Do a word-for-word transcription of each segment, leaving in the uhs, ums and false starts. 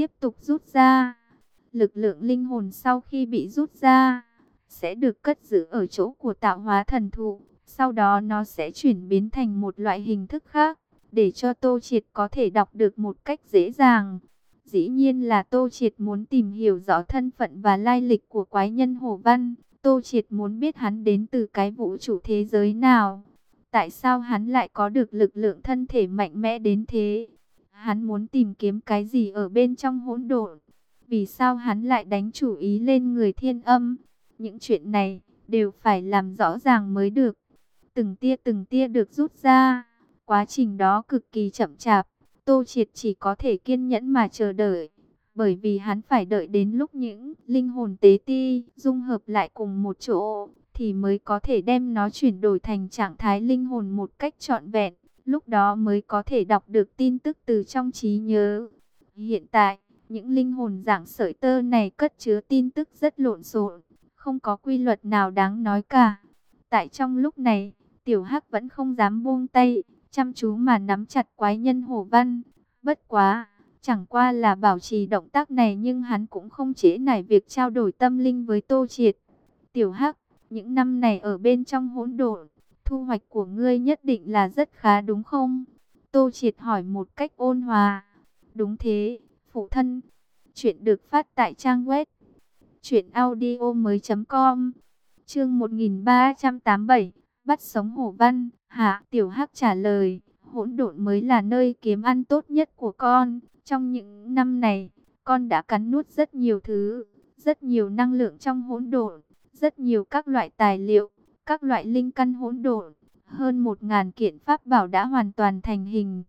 tiếp tục rút ra. Lực lượng linh hồn sau khi bị rút ra, sẽ được cất giữ ở chỗ của tạo hóa thần thụ. Sau đó nó sẽ chuyển biến thành một loại hình thức khác, để cho Tô Triệt có thể đọc được một cách dễ dàng. Dĩ nhiên là Tô Triệt muốn tìm hiểu rõ thân phận và lai lịch của quái nhân Hổ Văn. Tô Triệt muốn biết hắn đến từ cái vũ trụ thế giới nào. Tại sao hắn lại có được lực lượng thân thể mạnh mẽ đến thế? Hắn muốn tìm kiếm cái gì ở bên trong hỗn độn? Vì sao hắn lại đánh chủ ý lên người Thiên Âm? Những chuyện này đều phải làm rõ ràng mới được. Từng tia từng tia được rút ra. Quá trình đó cực kỳ chậm chạp. Tô Triệt chỉ có thể kiên nhẫn mà chờ đợi. Bởi vì hắn phải đợi đến lúc những linh hồn tế ti dung hợp lại cùng một chỗ, thì mới có thể đem nó chuyển đổi thành trạng thái linh hồn một cách trọn vẹn. Lúc đó mới có thể đọc được tin tức từ trong trí nhớ. Hiện tại, những linh hồn dạng sợi tơ này cất chứa tin tức rất lộn xộn, không có quy luật nào đáng nói cả. Tại trong lúc này, Tiểu Hắc vẫn không dám buông tay, chăm chú mà nắm chặt quái nhân Hổ Văn. Bất quá, chẳng qua là bảo trì động tác này, nhưng hắn cũng không chế nải việc trao đổi tâm linh với Tô Triệt. Tiểu Hắc, những năm này ở bên trong hỗn độn, thu hoạch của ngươi nhất định là rất khá đúng không? Tô Triệt hỏi một cách ôn hòa. Đúng thế, phụ thân. Chuyện được phát tại trang web truyện audio mới chấm com. Chương một nghìn ba trăm tám mươi bảy, bắt sống Hổ Văn. Hả? Tiểu Hắc trả lời, hỗn độn mới là nơi kiếm ăn tốt nhất của con. Trong những năm này, con đã cắn nuốt rất nhiều thứ, rất nhiều năng lượng trong hỗn độn, rất nhiều các loại tài liệu, các loại linh căn hỗn độn, hơn một ngàn kiện pháp bảo đã hoàn toàn thành hình.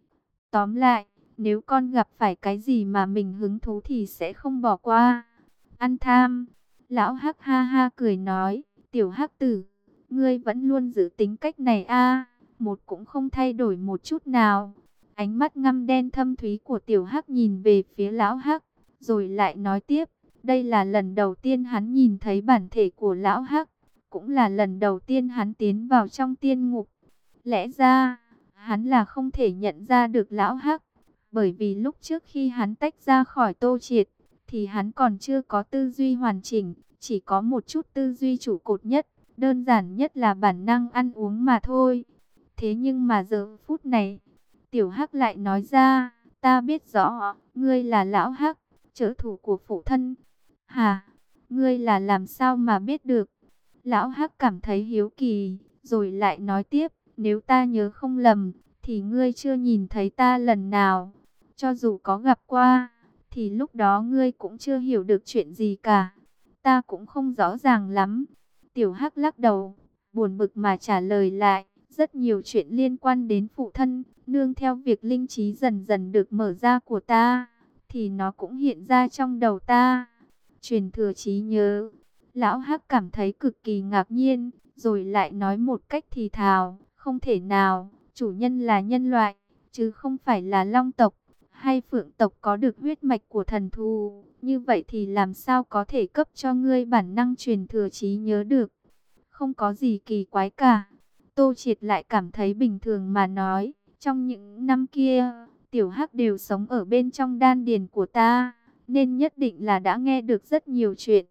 Tóm lại, nếu con gặp phải cái gì mà mình hứng thú thì sẽ không bỏ qua. Ăn tham. Lão Hắc ha ha cười nói, Tiểu Hắc tử, ngươi vẫn luôn giữ tính cách này a, một cũng không thay đổi một chút nào. Ánh mắt ngăm đen thâm thúy của Tiểu Hắc nhìn về phía Lão Hắc, rồi lại nói tiếp, đây là lần đầu tiên hắn nhìn thấy bản thể của Lão Hắc, cũng là lần đầu tiên hắn tiến vào trong tiên ngục. Lẽ ra, hắn là không thể nhận ra được Lão Hắc, bởi vì lúc trước khi hắn tách ra khỏi Tô Triệt, thì hắn còn chưa có tư duy hoàn chỉnh, chỉ có một chút tư duy trụ cột nhất, đơn giản nhất là bản năng ăn uống mà thôi. Thế nhưng mà giờ phút này, Tiểu Hắc lại nói ra, ta biết rõ, ngươi là Lão Hắc, trợ thủ của phụ thân. Hả? Ngươi là làm sao mà biết được? Lão Hắc cảm thấy hiếu kỳ, rồi lại nói tiếp, nếu ta nhớ không lầm, thì ngươi chưa nhìn thấy ta lần nào. Cho dù có gặp qua, thì lúc đó ngươi cũng chưa hiểu được chuyện gì cả. Ta cũng không rõ ràng lắm. Tiểu Hắc lắc đầu, buồn bực mà trả lời lại, rất nhiều chuyện liên quan đến phụ thân, nương theo việc linh trí dần dần được mở ra của ta, thì nó cũng hiện ra trong đầu ta. Truyền thừa trí nhớ. Lão Hắc cảm thấy cực kỳ ngạc nhiên, rồi lại nói một cách thì thào, không thể nào, chủ nhân là nhân loại, chứ không phải là long tộc hay phượng tộc có được huyết mạch của thần thú, như vậy thì làm sao có thể cấp cho ngươi bản năng truyền thừa trí nhớ được? Không có gì kỳ quái cả. Tô Triệt lại cảm thấy bình thường mà nói, trong những năm kia, Tiểu Hắc đều sống ở bên trong đan điền của ta, nên nhất định là đã nghe được rất nhiều chuyện.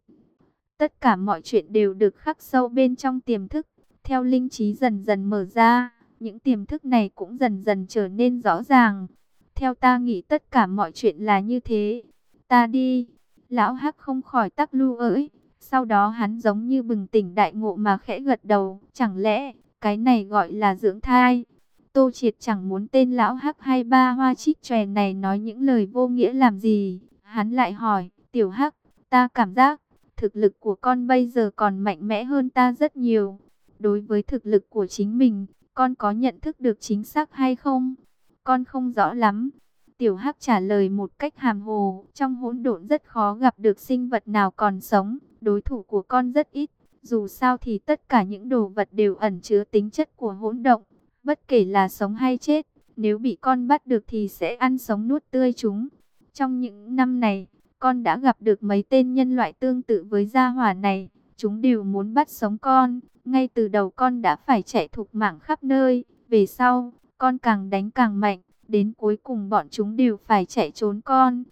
Tất cả mọi chuyện đều được khắc sâu bên trong tiềm thức, theo linh trí dần dần mở ra, những tiềm thức này cũng dần dần trở nên rõ ràng. Theo ta nghĩ tất cả mọi chuyện là như thế. Ta đi. Lão Hắc không khỏi tắc lưu ỡi. Sau đó hắn giống như bừng tỉnh đại ngộ mà khẽ gật đầu. Chẳng lẽ cái này gọi là dưỡng thai? Tô Triệt chẳng muốn tên Lão Hắc hay ba hoa trích chòe này nói những lời vô nghĩa làm gì. Hắn lại hỏi, Tiểu Hắc, ta cảm giác thực lực của con bây giờ còn mạnh mẽ hơn ta rất nhiều. Đối với thực lực của chính mình, con có nhận thức được chính xác hay không? Con không rõ lắm. Tiểu Hắc trả lời một cách hàm hồ. Trong hỗn độn rất khó gặp được sinh vật nào còn sống. Đối thủ của con rất ít. Dù sao thì tất cả những đồ vật đều ẩn chứa tính chất của hỗn động. Bất kể là sống hay chết, nếu bị con bắt được thì sẽ ăn sống nuốt tươi chúng. Trong những năm này, con đã gặp được mấy tên nhân loại tương tự với gia hỏa này. Chúng đều muốn bắt sống con. Ngay từ đầu con đã phải chạy thục mạng khắp nơi. Về sau, con càng đánh càng mạnh. Đến cuối cùng bọn chúng đều phải chạy trốn con.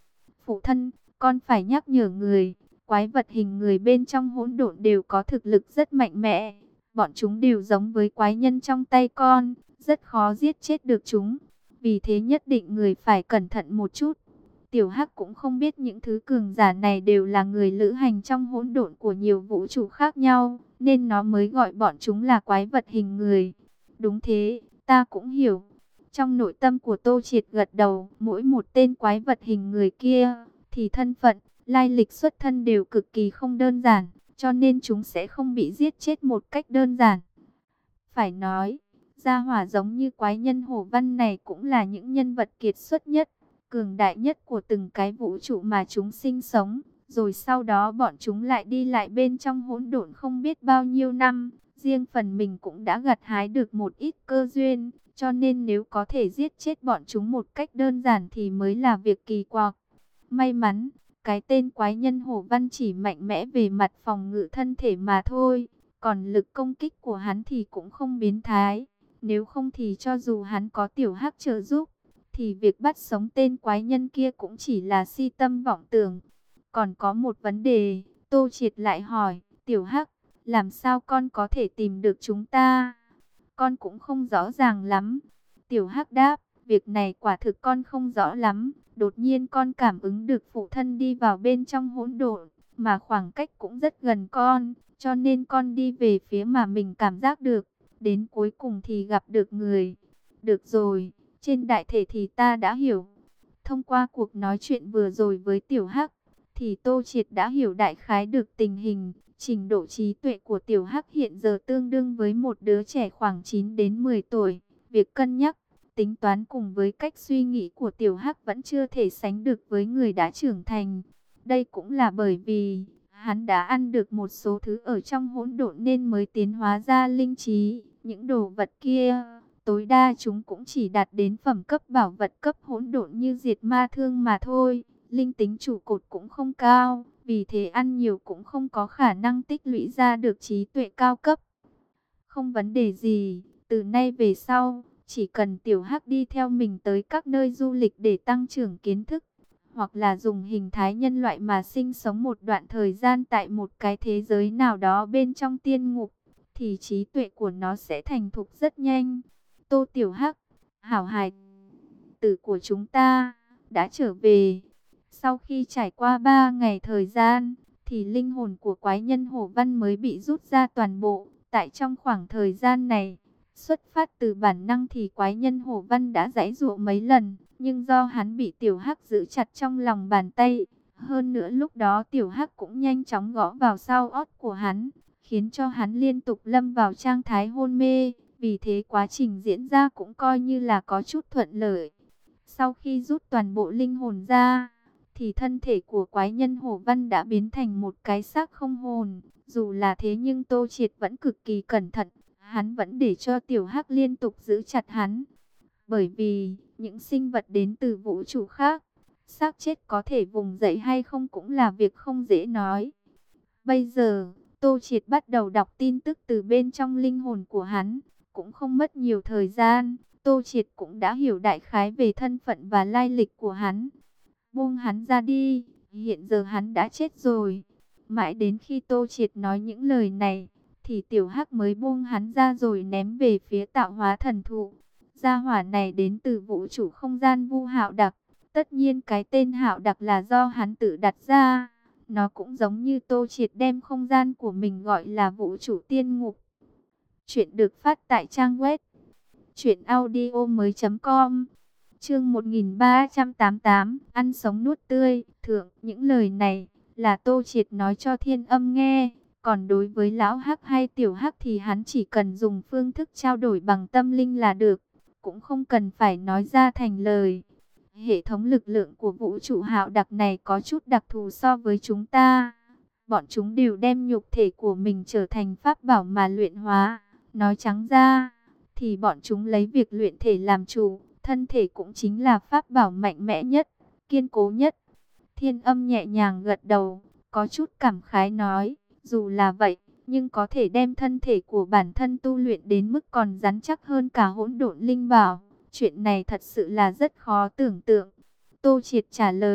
phụ thân, con phải nhắc nhở người, quái vật hình người bên trong hỗn độn đều có thực lực rất mạnh mẽ. Bọn chúng đều giống với quái nhân trong tay con, rất khó giết chết được chúng. Vì thế nhất định người phải cẩn thận một chút. Tiểu Hắc cũng không biết những thứ cường giả này đều là người lữ hành trong hỗn độn của nhiều vũ trụ khác nhau, nên nó mới gọi bọn chúng là quái vật hình người. Đúng thế, ta cũng hiểu. Trong nội tâm của Tô Triệt gật đầu, mỗi một tên quái vật hình người kia, thì thân phận, lai lịch xuất thân đều cực kỳ không đơn giản, cho nên chúng sẽ không bị giết chết một cách đơn giản. Phải nói, gia hỏa giống như quái nhân Hổ Văn này cũng là những nhân vật kiệt xuất nhất, cường đại nhất của từng cái vũ trụ mà chúng sinh sống. Rồi sau đó bọn chúng lại đi lại bên trong hỗn độn không biết bao nhiêu năm, riêng phần mình cũng đã gặt hái được một ít cơ duyên. Cho nên nếu có thể giết chết bọn chúng một cách đơn giản thì mới là việc kỳ quặc. May mắn, cái tên quái nhân Hổ Văn chỉ mạnh mẽ về mặt phòng ngự thân thể mà thôi. Còn lực công kích của hắn thì cũng không biến thái. Nếu không thì cho dù hắn có Tiểu Hắc trợ giúp, thì việc bắt sống tên quái nhân kia cũng chỉ là si tâm vọng tưởng. Còn có một vấn đề, Tô Triệt lại hỏi, Tiểu Hắc, làm sao con có thể tìm được chúng ta? Con cũng không rõ ràng lắm. Tiểu Hắc đáp, việc này quả thực con không rõ lắm. Đột nhiên con cảm ứng được phụ thân đi vào bên trong hỗn độn, mà khoảng cách cũng rất gần con, cho nên con đi về phía mà mình cảm giác được. Đến cuối cùng thì gặp được người. Được rồi, trên đại thể thì ta đã hiểu. Thông qua cuộc nói chuyện vừa rồi với Tiểu Hắc, thì Tô Triệt đã hiểu đại khái được tình hình. Trình độ trí tuệ của Tiểu Hắc hiện giờ tương đương với một đứa trẻ khoảng chín đến mười tuổi. Việc cân nhắc, tính toán cùng với cách suy nghĩ của Tiểu Hắc vẫn chưa thể sánh được với người đã trưởng thành. Đây cũng là bởi vì hắn đã ăn được một số thứ ở trong hỗn độn nên mới tiến hóa ra linh trí. Những đồ vật kia, tối đa chúng cũng chỉ đạt đến phẩm cấp bảo vật cấp hỗn độn như diệt ma thương mà thôi. Linh tính trụ cột cũng không cao, vì thế ăn nhiều cũng không có khả năng tích lũy ra được trí tuệ cao cấp. Không vấn đề gì, từ nay về sau, chỉ cần Tiểu Hắc đi theo mình tới các nơi du lịch để tăng trưởng kiến thức, hoặc là dùng hình thái nhân loại mà sinh sống một đoạn thời gian tại một cái thế giới nào đó bên trong tiên ngục, thì trí tuệ của nó sẽ thành thục rất nhanh. Tô Tiểu Hắc, hảo hài tử của chúng ta, đã trở về. Sau khi trải qua ba ngày thời gian, thì linh hồn của quái nhân Hổ Văn mới bị rút ra toàn bộ. Tại trong khoảng thời gian này, xuất phát từ bản năng thì quái nhân Hổ Văn đã giãy giụa mấy lần, nhưng do hắn bị Tiểu Hắc giữ chặt trong lòng bàn tay, hơn nữa lúc đó Tiểu Hắc cũng nhanh chóng gõ vào sau ót của hắn, khiến cho hắn liên tục lâm vào trạng thái hôn mê, vì thế quá trình diễn ra cũng coi như là có chút thuận lợi. Sau khi rút toàn bộ linh hồn ra, thì thân thể của quái nhân Hổ Văn đã biến thành một cái xác không hồn. Dù là thế nhưng Tô Triệt vẫn cực kỳ cẩn thận, hắn vẫn để cho Tiểu Hắc liên tục giữ chặt hắn. Bởi vì, những sinh vật đến từ vũ trụ khác, xác chết có thể vùng dậy hay không cũng là việc không dễ nói. Bây giờ, Tô Triệt bắt đầu đọc tin tức từ bên trong linh hồn của hắn, cũng không mất nhiều thời gian, Tô Triệt cũng đã hiểu đại khái về thân phận và lai lịch của hắn. Buông hắn ra đi, hiện giờ hắn đã chết rồi. Mãi đến khi Tô Triệt nói những lời này, thì Tiểu Hắc mới buông hắn ra rồi ném về phía tạo hóa thần thụ. Gia hỏa này đến từ vũ trụ không gian Vu Hạo Đặc. Tất nhiên cái tên Hạo Đặc là do hắn tự đặt ra. Nó cũng giống như Tô Triệt đem không gian của mình gọi là vũ trụ tiên ngục. Chuyện được phát tại trang web truyện audio mới chấm com. Chương một nghìn ba trăm tám mươi tám, ăn sống nuốt tươi. Thượng, những lời này là Tô Triệt nói cho Thiên Âm nghe, còn đối với lão Hắc hay Tiểu Hắc thì hắn chỉ cần dùng phương thức trao đổi bằng tâm linh là được, cũng không cần phải nói ra thành lời. Hệ thống lực lượng của vũ trụ Hạo Đặc này có chút đặc thù so với chúng ta. Bọn chúng đều đem nhục thể của mình trở thành pháp bảo mà luyện hóa. Nói trắng ra, thì bọn chúng lấy việc luyện thể làm chủ. Thân thể cũng chính là pháp bảo mạnh mẽ nhất, kiên cố nhất. Thiên Âm nhẹ nhàng gật đầu, có chút cảm khái nói, dù là vậy, nhưng có thể đem thân thể của bản thân tu luyện đến mức còn rắn chắc hơn cả hỗn độn linh bảo. Chuyện này thật sự là rất khó tưởng tượng. Tô Triệt trả lời,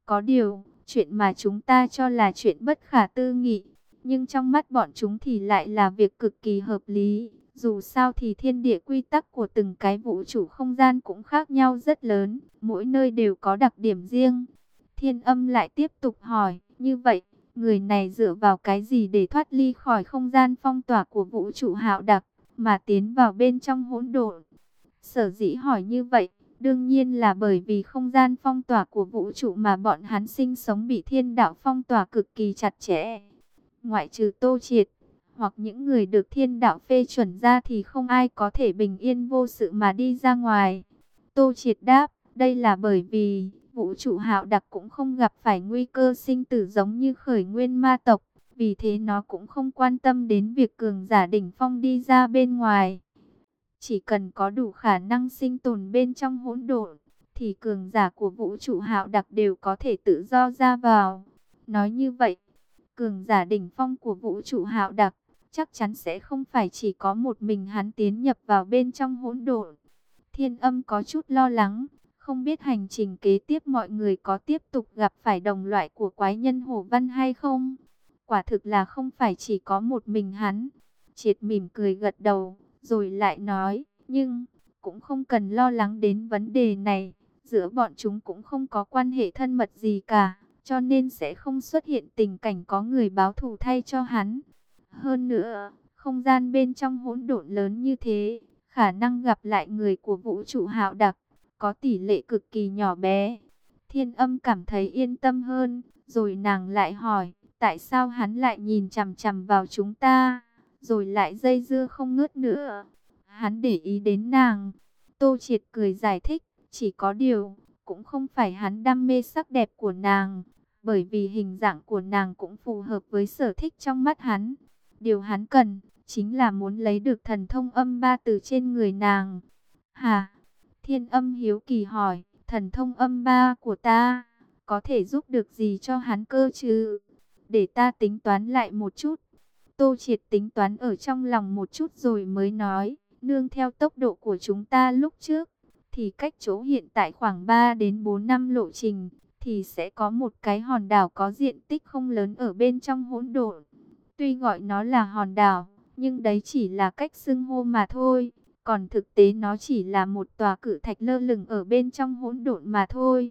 Có điều, chuyện mà chúng ta cho là chuyện bất khả tư nghị, nhưng trong mắt bọn chúng thì lại là việc cực kỳ hợp lý. Dù sao thì thiên địa quy tắc của từng cái vũ trụ không gian cũng khác nhau rất lớn, mỗi nơi đều có đặc điểm riêng. Thiên Âm lại tiếp tục hỏi, như vậy, người này dựa vào cái gì để thoát ly khỏi không gian phong tỏa của vũ trụ Hạo Đặc, mà tiến vào bên trong hỗn độn? Sở dĩ hỏi như vậy, đương nhiên là bởi vì không gian phong tỏa của vũ trụ mà bọn hắn sinh sống bị thiên đạo phong tỏa cực kỳ chặt chẽ. Ngoại trừ Tô Triệt, hoặc những người được thiên đạo phê chuẩn ra thì không ai có thể bình yên vô sự mà đi ra ngoài. Tô Triệt đáp, đây là bởi vì vũ trụ Hạo Đặc cũng không gặp phải nguy cơ sinh tử giống như Khởi Nguyên ma tộc, vì thế nó cũng không quan tâm đến việc cường giả đỉnh phong đi ra bên ngoài. Chỉ cần có đủ khả năng sinh tồn bên trong hỗn độn, thì cường giả của vũ trụ Hạo Đặc đều có thể tự do ra vào. Nói như vậy, cường giả đỉnh phong của vũ trụ Hạo Đặc chắc chắn sẽ không phải chỉ có một mình hắn tiến nhập vào bên trong hỗn độn. Thiên Âm có chút lo lắng, không biết hành trình kế tiếp mọi người có tiếp tục gặp phải đồng loại của quái nhân Hổ Văn hay không. Quả thực là không phải chỉ có một mình hắn. Triệt mỉm cười gật đầu, rồi lại nói, nhưng cũng không cần lo lắng đến vấn đề này. Giữa bọn chúng cũng không có quan hệ thân mật gì cả, cho nên sẽ không xuất hiện tình cảnh có người báo thù thay cho hắn. Hơn nữa, không gian bên trong hỗn độn lớn như thế, khả năng gặp lại người của vũ trụ Hạo Đặc có tỷ lệ cực kỳ nhỏ bé. Thiên Âm cảm thấy yên tâm hơn, rồi nàng lại hỏi, tại sao hắn lại nhìn chằm chằm vào chúng ta, rồi lại dây dưa không ngớt nữa. Hắn để ý đến nàng. Tô Triệt cười giải thích, chỉ có điều, cũng không phải hắn đam mê sắc đẹp của nàng, bởi vì hình dạng của nàng cũng phù hợp với sở thích trong mắt hắn. Điều hắn cần, chính là muốn lấy được thần thông âm ba từ trên người nàng. Hả? Thiên Âm hiếu kỳ hỏi, thần thông âm ba của ta, có thể giúp được gì cho hắn cơ chứ? Để ta tính toán lại một chút. Tô Triệt tính toán ở trong lòng một chút rồi mới nói, nương theo tốc độ của chúng ta lúc trước, thì cách chỗ hiện tại khoảng ba đến bốn năm lộ trình, thì sẽ có một cái hòn đảo có diện tích không lớn ở bên trong hỗn độn. Tuy gọi nó là hòn đảo, nhưng đấy chỉ là cách xưng hô mà thôi. Còn thực tế nó chỉ là một tòa cự thạch lơ lửng ở bên trong hỗn độn mà thôi.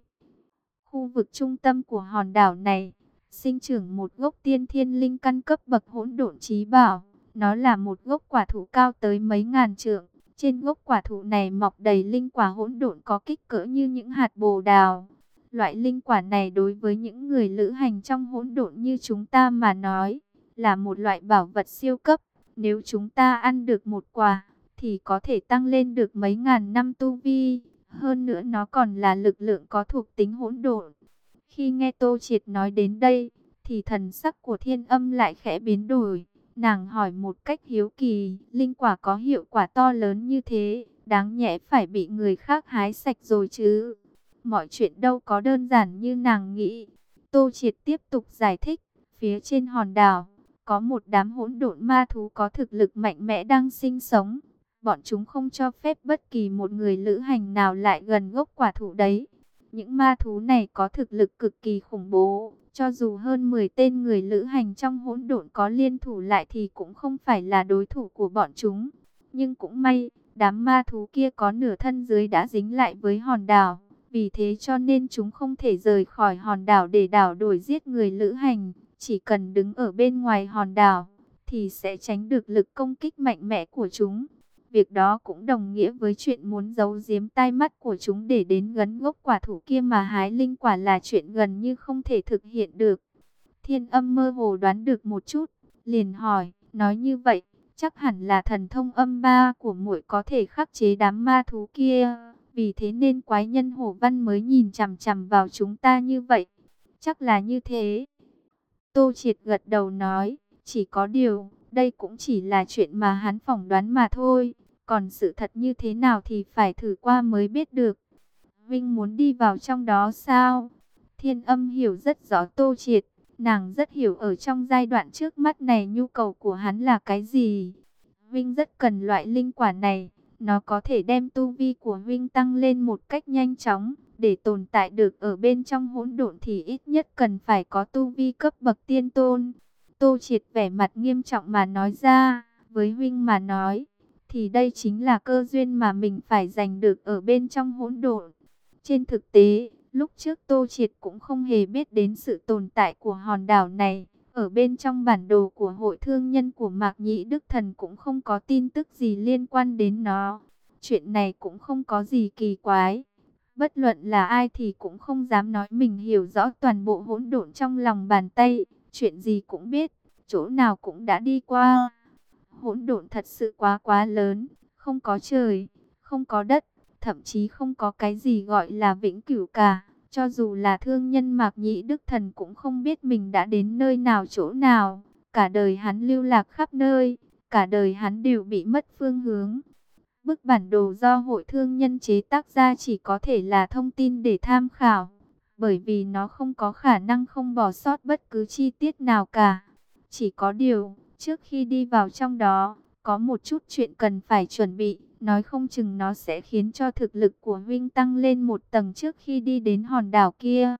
Khu vực trung tâm của hòn đảo này, sinh trưởng một gốc tiên thiên linh căn cấp bậc hỗn độn chí bảo. Nó là một gốc quả thụ cao tới mấy ngàn trượng. Trên gốc quả thụ này mọc đầy linh quả hỗn độn có kích cỡ như những hạt bồ đào. Loại linh quả này đối với những người lữ hành trong hỗn độn như chúng ta mà nói, là một loại bảo vật siêu cấp. Nếu chúng ta ăn được một quả, thì có thể tăng lên được mấy ngàn năm tu vi. Hơn nữa nó còn là lực lượng có thuộc tính hỗn độn. Khi nghe Tô Triệt nói đến đây, thì thần sắc của Thiên Âm lại khẽ biến đổi. Nàng hỏi một cách hiếu kỳ, linh quả có hiệu quả to lớn như thế, đáng nhẽ phải bị người khác hái sạch rồi chứ. Mọi chuyện đâu có đơn giản như nàng nghĩ. Tô Triệt tiếp tục giải thích, phía trên hòn đảo, có một đám hỗn độn ma thú có thực lực mạnh mẽ đang sinh sống. Bọn chúng không cho phép bất kỳ một người lữ hành nào lại gần gốc quả thụ đấy. Những ma thú này có thực lực cực kỳ khủng bố. Cho dù hơn mười tên người lữ hành trong hỗn độn có liên thủ lại thì cũng không phải là đối thủ của bọn chúng. Nhưng cũng may, đám ma thú kia có nửa thân dưới đã dính lại với hòn đảo. Vì thế cho nên chúng không thể rời khỏi hòn đảo để đảo đổi giết người lữ hành. Chỉ cần đứng ở bên ngoài hòn đảo, thì sẽ tránh được lực công kích mạnh mẽ của chúng. Việc đó cũng đồng nghĩa với chuyện muốn giấu giếm tai mắt của chúng để đến gần gốc quả thụ kia mà hái linh quả là chuyện gần như không thể thực hiện được. Thiên Âm mơ hồ đoán được một chút, liền hỏi, nói như vậy, chắc hẳn là thần thông âm ba của muội có thể khắc chế đám ma thú kia, vì thế nên quái nhân Hổ Văn mới nhìn chằm chằm vào chúng ta như vậy. Chắc là như thế. Tô Triệt gật đầu nói, chỉ có điều, đây cũng chỉ là chuyện mà hắn phỏng đoán mà thôi. Còn sự thật như thế nào thì phải thử qua mới biết được. Vinh muốn đi vào trong đó sao? Thiên Âm hiểu rất rõ Tô Triệt. Nàng rất hiểu ở trong giai đoạn trước mắt này nhu cầu của hắn là cái gì. Vinh rất cần loại linh quả này. Nó có thể đem tu vi của huynh tăng lên một cách nhanh chóng. Để tồn tại được ở bên trong hỗn độn thì ít nhất cần phải có tu vi cấp bậc tiên tôn. Tô Triệt vẻ mặt nghiêm trọng mà nói ra, với huynh mà nói, thì đây chính là cơ duyên mà mình phải giành được ở bên trong hỗn độn. Trên thực tế, lúc trước Tô Triệt cũng không hề biết đến sự tồn tại của hòn đảo này. Ở bên trong bản đồ của hội thương nhân của Mạc Nhĩ Đức Thần cũng không có tin tức gì liên quan đến nó. Chuyện này cũng không có gì kỳ quái. Bất luận là ai thì cũng không dám nói mình hiểu rõ toàn bộ hỗn độn trong lòng bàn tay. Chuyện gì cũng biết, chỗ nào cũng đã đi qua. Hỗn độn thật sự quá quá lớn, không có trời, không có đất, thậm chí không có cái gì gọi là vĩnh cửu cả. Cho dù là thương nhân Mạc Nhĩ Đức Thần cũng không biết mình đã đến nơi nào chỗ nào. Cả đời hắn lưu lạc khắp nơi, cả đời hắn đều bị mất phương hướng. Bức bản đồ do hội thương nhân chế tác ra chỉ có thể là thông tin để tham khảo, bởi vì nó không có khả năng không bỏ sót bất cứ chi tiết nào cả. Chỉ có điều, trước khi đi vào trong đó, có một chút chuyện cần phải chuẩn bị, nói không chừng nó sẽ khiến cho thực lực của huynh tăng lên một tầng trước khi đi đến hòn đảo kia.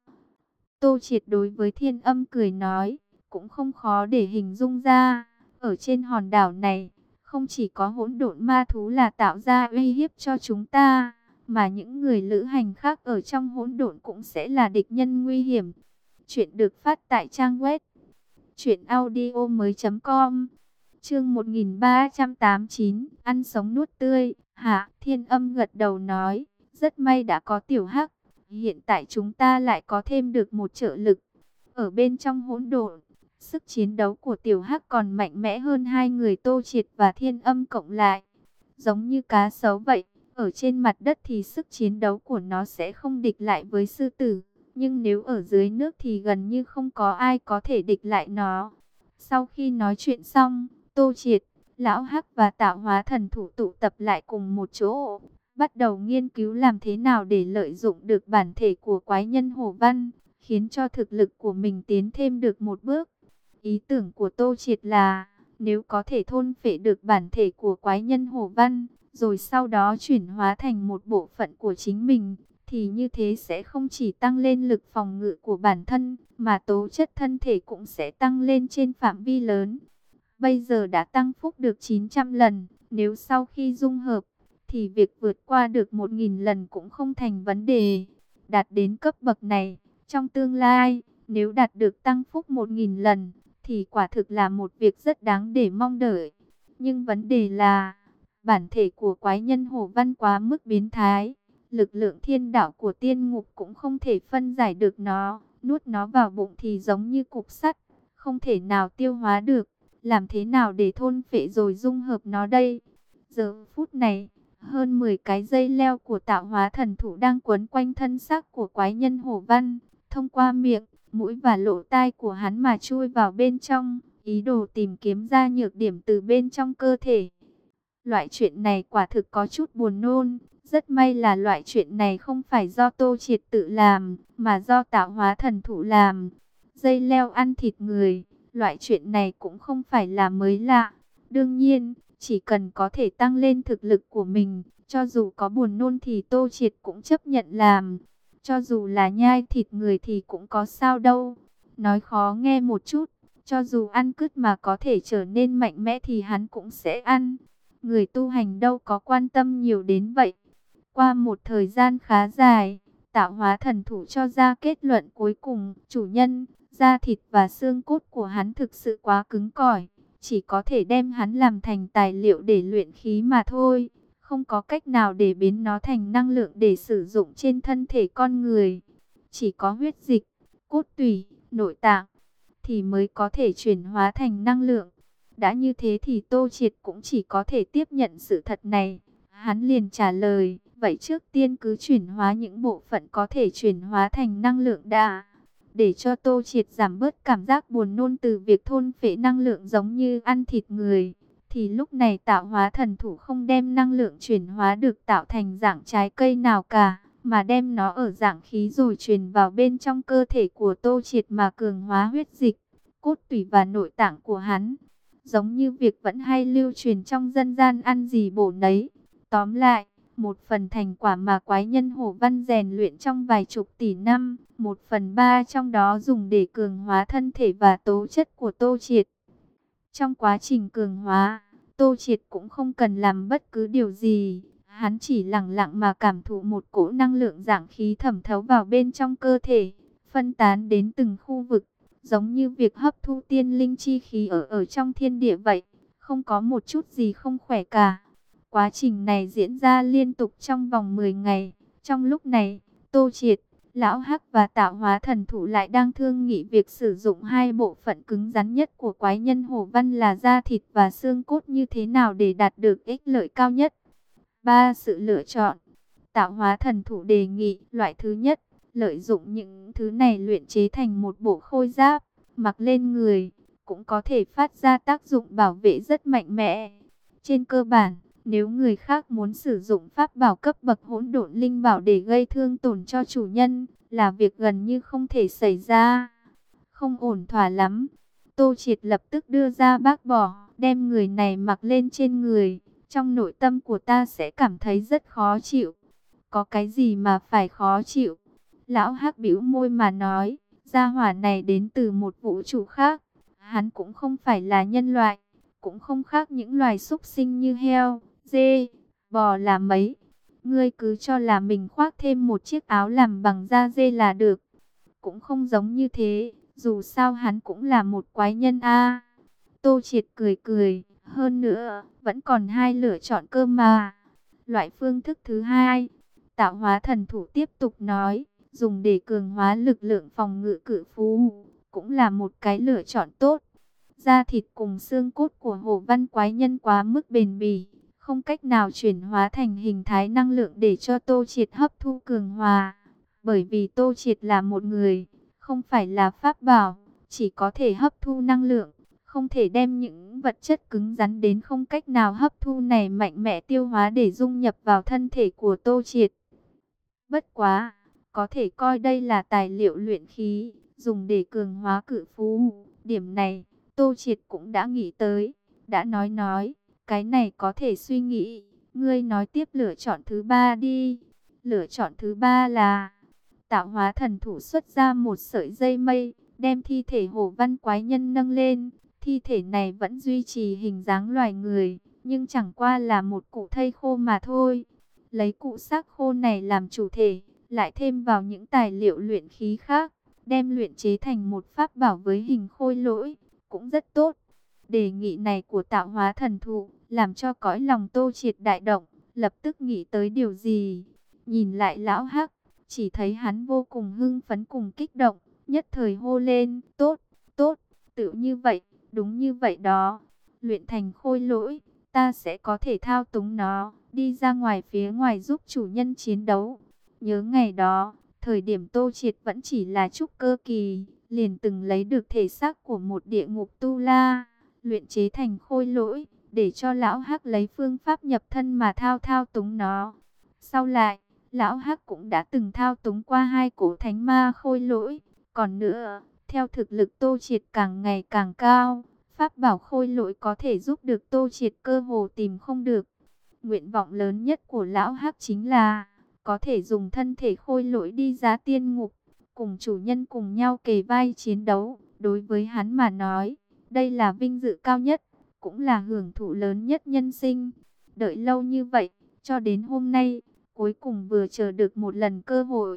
Tô Triệt đối với Thiên Âm cười nói, cũng không khó để hình dung ra, ở trên hòn đảo này, không chỉ có hỗn độn ma thú là tạo ra uy hiếp cho chúng ta, mà những người lữ hành khác ở trong hỗn độn cũng sẽ là địch nhân nguy hiểm. Chuyện được phát tại trang web truyện audio mới chấm com. Chương một nghìn ba trăm tám mươi chín, ăn sống nuốt tươi. Hả? Thiên Âm gật đầu nói, rất may đã có Tiểu Hắc, hiện tại chúng ta lại có thêm được một trợ lực. Ở bên trong hỗn độn, sức chiến đấu của Tiểu Hắc còn mạnh mẽ hơn hai người Tô Triệt và Thiên Âm cộng lại. Giống như cá sấu vậy, ở trên mặt đất thì sức chiến đấu của nó sẽ không địch lại với sư tử. Nhưng nếu ở dưới nước thì gần như không có ai có thể địch lại nó. Sau khi nói chuyện xong, Tô Triệt, Lão Hắc và Tạo Hóa Thần Thủ tụ tập lại cùng một chỗ, bắt đầu nghiên cứu làm thế nào để lợi dụng được bản thể của quái nhân Hổ Văn, khiến cho thực lực của mình tiến thêm được một bước. Ý tưởng của Tô Triệt là, nếu có thể thôn phệ được bản thể của quái nhân Hổ Văn, rồi sau đó chuyển hóa thành một bộ phận của chính mình, thì như thế sẽ không chỉ tăng lên lực phòng ngự của bản thân, mà tố chất thân thể cũng sẽ tăng lên trên phạm vi lớn. Bây giờ đã tăng phúc được chín trăm lần, nếu sau khi dung hợp, thì việc vượt qua được một nghìn lần cũng không thành vấn đề. Đạt đến cấp bậc này, trong tương lai, nếu đạt được tăng phúc một nghìn lần, thì quả thực là một việc rất đáng để mong đợi. Nhưng vấn đề là, bản thể của quái nhân Hổ Văn quá mức biến thái. Lực lượng thiên đạo của tiên ngục cũng không thể phân giải được nó, nuốt nó vào bụng thì giống như cục sắt, không thể nào tiêu hóa được. Làm thế nào để thôn phệ rồi dung hợp nó đây? Giờ phút này, hơn mười cái dây leo của Tạo Hóa Thần Thủ đang quấn quanh thân xác của quái nhân Hổ Văn, thông qua miệng, mũi và lỗ tai của hắn mà chui vào bên trong, ý đồ tìm kiếm ra nhược điểm từ bên trong cơ thể. Loại chuyện này quả thực có chút buồn nôn. Rất may là loại chuyện này không phải do Tô Triệt tự làm, mà do Tạo Hóa Thần Thủ làm. Dây leo ăn thịt người, loại chuyện này cũng không phải là mới lạ. Đương nhiên, chỉ cần có thể tăng lên thực lực của mình, cho dù có buồn nôn thì Tô Triệt cũng chấp nhận làm. Cho dù là nhai thịt người thì cũng có sao đâu. Nói khó nghe một chút, cho dù ăn cứt mà có thể trở nên mạnh mẽ thì hắn cũng sẽ ăn. Người tu hành đâu có quan tâm nhiều đến vậy. Qua một thời gian khá dài, Tạo Hóa Thần Thủ cho ra kết luận cuối cùng, chủ nhân, da thịt và xương cốt của hắn thực sự quá cứng cỏi, chỉ có thể đem hắn làm thành tài liệu để luyện khí mà thôi, không có cách nào để biến nó thành năng lượng để sử dụng trên thân thể con người. Chỉ có huyết dịch, cốt tủy, nội tạng thì mới có thể chuyển hóa thành năng lượng. Đã như thế thì Tô Triệt cũng chỉ có thể tiếp nhận sự thật này. Hắn liền trả lời, vậy trước tiên cứ chuyển hóa những bộ phận có thể chuyển hóa thành năng lượng đã. Để cho Tô Triệt giảm bớt cảm giác buồn nôn từ việc thôn phệ năng lượng giống như ăn thịt người, thì lúc này Tạo Hóa Thần Thủ không đem năng lượng chuyển hóa được tạo thành dạng trái cây nào cả, mà đem nó ở dạng khí rồi truyền vào bên trong cơ thể của Tô Triệt mà cường hóa huyết dịch, cốt tủy và nội tạng của hắn. Giống như việc vẫn hay lưu truyền trong dân gian ăn gì bổ nấy. Tóm lại, một phần thành quả mà quái nhân Hổ Văn rèn luyện trong vài chục tỷ năm, một phần ba trong đó dùng để cường hóa thân thể và tố chất của Tô Triệt. Trong quá trình cường hóa, Tô Triệt cũng không cần làm bất cứ điều gì, hắn chỉ lặng lặng mà cảm thụ một cỗ năng lượng dạng khí thẩm thấu vào bên trong cơ thể, phân tán đến từng khu vực, giống như việc hấp thu tiên linh chi khí ở ở trong thiên địa vậy, không có một chút gì không khỏe cả. Quá trình này diễn ra liên tục trong vòng mười ngày. Trong lúc này, Tô Triệt, Lão Hắc và Tạo Hóa Thần Thụ lại đang thương nghị việc sử dụng hai bộ phận cứng rắn nhất của quái nhân Hổ Văn là da thịt và xương cốt như thế nào để đạt được ích lợi cao nhất. Ba sự lựa chọn. Tạo Hóa Thần Thụ đề nghị loại thứ nhất, lợi dụng những thứ này luyện chế thành một bộ khôi giáp, mặc lên người, cũng có thể phát ra tác dụng bảo vệ rất mạnh mẽ. Trên cơ bản, nếu người khác muốn sử dụng pháp bảo cấp bậc hỗn độn linh bảo để gây thương tổn cho chủ nhân, là việc gần như không thể xảy ra. Không ổn thỏa lắm. Tô Triệt lập tức đưa ra bác bỏ, đem người này mặc lên trên người. Trong nội tâm của ta sẽ cảm thấy rất khó chịu. Có cái gì mà phải khó chịu? Lão Hắc bĩu môi mà nói, gia hỏa này đến từ một vũ trụ khác. Hắn cũng không phải là nhân loại, cũng không khác những loài súc sinh như heo, dê, bò là mấy. Ngươi cứ cho là mình khoác thêm một chiếc áo làm bằng da dê là được. Cũng không giống như thế, dù sao hắn cũng là một quái nhân a. Tô Triệt cười cười, hơn nữa, vẫn còn hai lựa chọn cơ mà. Loại phương thức thứ hai, Tạo Hóa Thần Thụ tiếp tục nói, dùng để cường hóa lực lượng phòng ngự cự phú, cũng là một cái lựa chọn tốt. Da thịt cùng xương cốt của Hổ Văn quái nhân quá mức bền bỉ, không cách nào chuyển hóa thành hình thái năng lượng để cho Tô Triệt hấp thu cường hóa. Bởi vì Tô Triệt là một người, không phải là pháp bảo, chỉ có thể hấp thu năng lượng, không thể đem những vật chất cứng rắn đến không cách nào hấp thu này mạnh mẽ tiêu hóa để dung nhập vào thân thể của Tô Triệt. Bất quá, có thể coi đây là tài liệu luyện khí, dùng để cường hóa cự phú. Điểm này, Tô Triệt cũng đã nghĩ tới, đã nói nói, cái này có thể suy nghĩ, ngươi nói tiếp lựa chọn thứ ba đi. Lựa chọn thứ ba là, Tạo Hóa Thần Thụ xuất ra một sợi dây mây, đem thi thể Hổ Văn quái nhân nâng lên. Thi thể này vẫn duy trì hình dáng loài người, nhưng chẳng qua là một cụ thây khô mà thôi. Lấy cụ xác khô này làm chủ thể, lại thêm vào những tài liệu luyện khí khác, đem luyện chế thành một pháp bảo với hình khôi lỗi, cũng rất tốt. Đề nghị này của Tạo Hóa Thần Thụ làm cho cõi lòng Tô Triệt đại động, lập tức nghĩ tới điều gì. Nhìn lại Lão Hắc, chỉ thấy hắn vô cùng hưng phấn cùng kích động, nhất thời hô lên, tốt, tốt, tự như vậy, đúng như vậy đó. Luyện thành khôi lỗi, ta sẽ có thể thao túng nó, đi ra ngoài phía ngoài giúp chủ nhân chiến đấu. Nhớ ngày đó, thời điểm Tô Triệt vẫn chỉ là trúc cơ kỳ, liền từng lấy được thể xác của một địa ngục tu la, luyện chế thành khôi lỗi, để cho Lão Hắc lấy phương pháp nhập thân mà thao thao túng nó. Sau lại, Lão Hắc cũng đã từng thao túng qua hai cổ thánh ma khôi lỗi. Còn nữa, theo thực lực Tô Triệt càng ngày càng cao, pháp bảo khôi lỗi có thể giúp được Tô Triệt cơ hồ tìm không được. Nguyện vọng lớn nhất của Lão Hắc chính là có thể dùng thân thể khôi lỗi đi giá tiên ngục, cùng chủ nhân cùng nhau kề vai chiến đấu. Đối với hắn mà nói, đây là vinh dự cao nhất, cũng là hưởng thụ lớn nhất nhân sinh. Đợi lâu như vậy, cho đến hôm nay, cuối cùng vừa chờ được một lần cơ hội.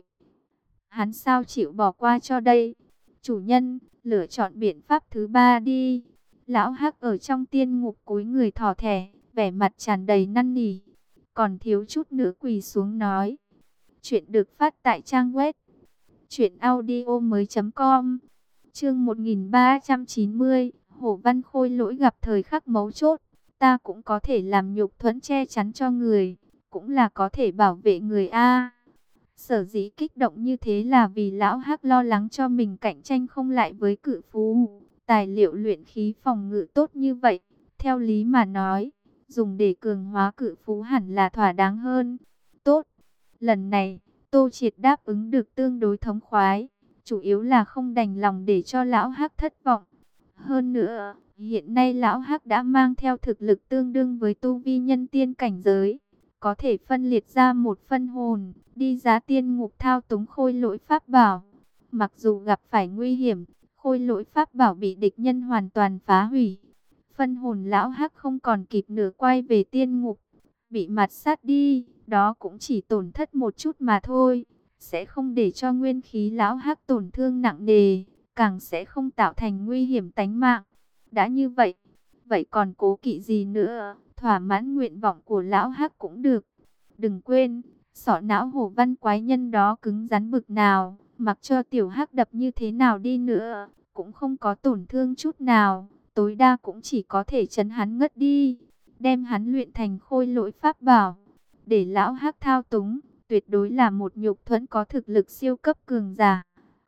Hắn sao chịu bỏ qua cho đây? Chủ nhân, lựa chọn biện pháp thứ ba đi. Lão Hắc ở trong tiên ngục cúi người thỏ thẻ, vẻ mặt tràn đầy năn nỉ. Còn thiếu chút nữa quỳ xuống nói. Chuyện được phát tại trang web truyện audio mới chấm com. Chương một nghìn ba trăm chín mươi, Hổ Văn khôi lỗi gặp thời khắc mấu chốt. Ta cũng có thể làm nhục thuẫn che chắn cho người, cũng là có thể bảo vệ người a. Sở dĩ kích động như thế là vì Lão Hắc lo lắng cho mình cạnh tranh không lại với cự phú. Tài liệu luyện khí phòng ngự tốt như vậy, theo lý mà nói, dùng để cường hóa cự phú hẳn là thỏa đáng hơn. Tốt, lần này, Tô Triệt đáp ứng được tương đối thống khoái, chủ yếu là không đành lòng để cho Lão Hắc thất vọng. Hơn nữa, hiện nay Lão Hắc đã mang theo thực lực tương đương với tu vi nhân tiên cảnh giới, có thể phân liệt ra một phân hồn, đi ra tiên ngục thao túng khôi lỗi pháp bảo. Mặc dù gặp phải nguy hiểm, khôi lỗi pháp bảo bị địch nhân hoàn toàn phá hủy. Phân hồn lão hắc không còn kịp nửa quay về tiên ngục, bị mạt sát đi, đó cũng chỉ tổn thất một chút mà thôi, sẽ không để cho nguyên khí lão hắc tổn thương nặng nề, càng sẽ không tạo thành nguy hiểm tánh mạng. Đã như vậy, vậy còn cố kỵ gì nữa, thỏa mãn nguyện vọng của lão hắc cũng được. Đừng quên, sọ não hổ văn quái nhân đó cứng rắn bực nào, mặc cho tiểu hắc đập như thế nào đi nữa, cũng không có tổn thương chút nào, tối đa cũng chỉ có thể chấn hắn ngất đi, đem hắn luyện thành khôi lỗi pháp bảo, để lão hắc thao túng, tuyệt đối là một nhục thuẫn có thực lực siêu cấp cường giả.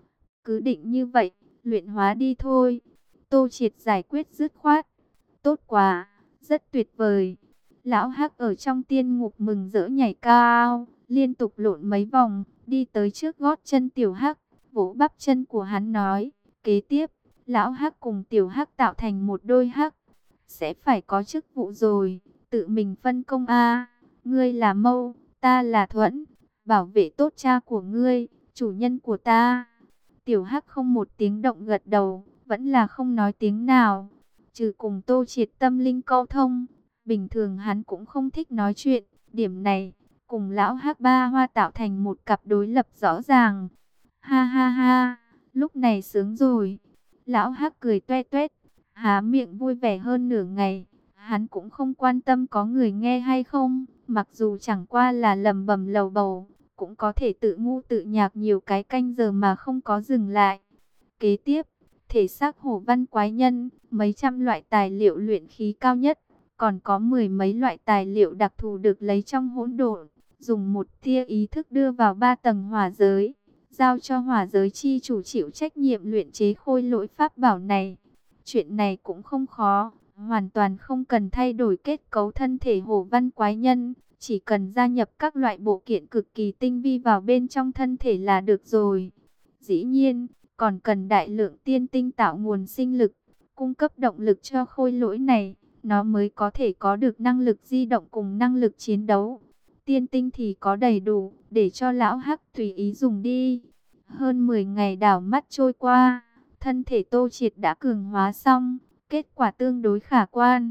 Cứ định như vậy, luyện hóa đi thôi. Tô Triệt giải quyết dứt khoát. Tốt quá, rất tuyệt vời. Lão hắc ở trong tiên ngục mừng rỡ nhảy cao, liên tục lộn mấy vòng, đi tới trước gót chân tiểu hắc, vỗ bắp chân của hắn nói, kế tiếp, lão hắc cùng tiểu hắc tạo thành một đôi hắc, sẽ phải có chức vụ rồi, tự mình phân công a. Ngươi là Mâu, ta là Thuẫn, bảo vệ tốt cha của ngươi, chủ nhân của ta. Tiểu hắc không một tiếng động gật đầu, vẫn là không nói tiếng nào, trừ cùng Tô Triệt tâm linh câu thông. Bình thường hắn cũng không thích nói chuyện, điểm này cùng lão hắc ba hoa tạo thành một cặp đối lập rõ ràng. Ha ha ha, lúc này sướng rồi. Lão hắc cười toe toét, há miệng vui vẻ hơn nửa ngày. Hắn cũng không quan tâm có người nghe hay không, mặc dù chẳng qua là lầm bầm lầu bầu, cũng có thể tự ngu tự nhạc nhiều cái canh giờ mà không có dừng lại. Kế tiếp, thể xác hổ văn quái nhân, mấy trăm loại tài liệu luyện khí cao nhất, còn có mười mấy loại tài liệu đặc thù được lấy trong hỗn độn, dùng một tia ý thức đưa vào ba tầng hỏa giới, giao cho hỏa giới chi chủ chịu trách nhiệm luyện chế khôi lỗi pháp bảo này. Chuyện này cũng không khó, hoàn toàn không cần thay đổi kết cấu thân thể hổ văn quái nhân, chỉ cần gia nhập các loại bộ kiện cực kỳ tinh vi vào bên trong thân thể là được rồi. Dĩ nhiên, còn cần đại lượng tiên tinh tạo nguồn sinh lực, cung cấp động lực cho khôi lỗi này, nó mới có thể có được năng lực di động cùng năng lực chiến đấu. Tiên tinh thì có đầy đủ, để cho lão hắc tùy ý dùng đi. Hơn mười ngày đảo mắt trôi qua, thân thể Tô Triệt đã cường hóa xong, kết quả tương đối khả quan.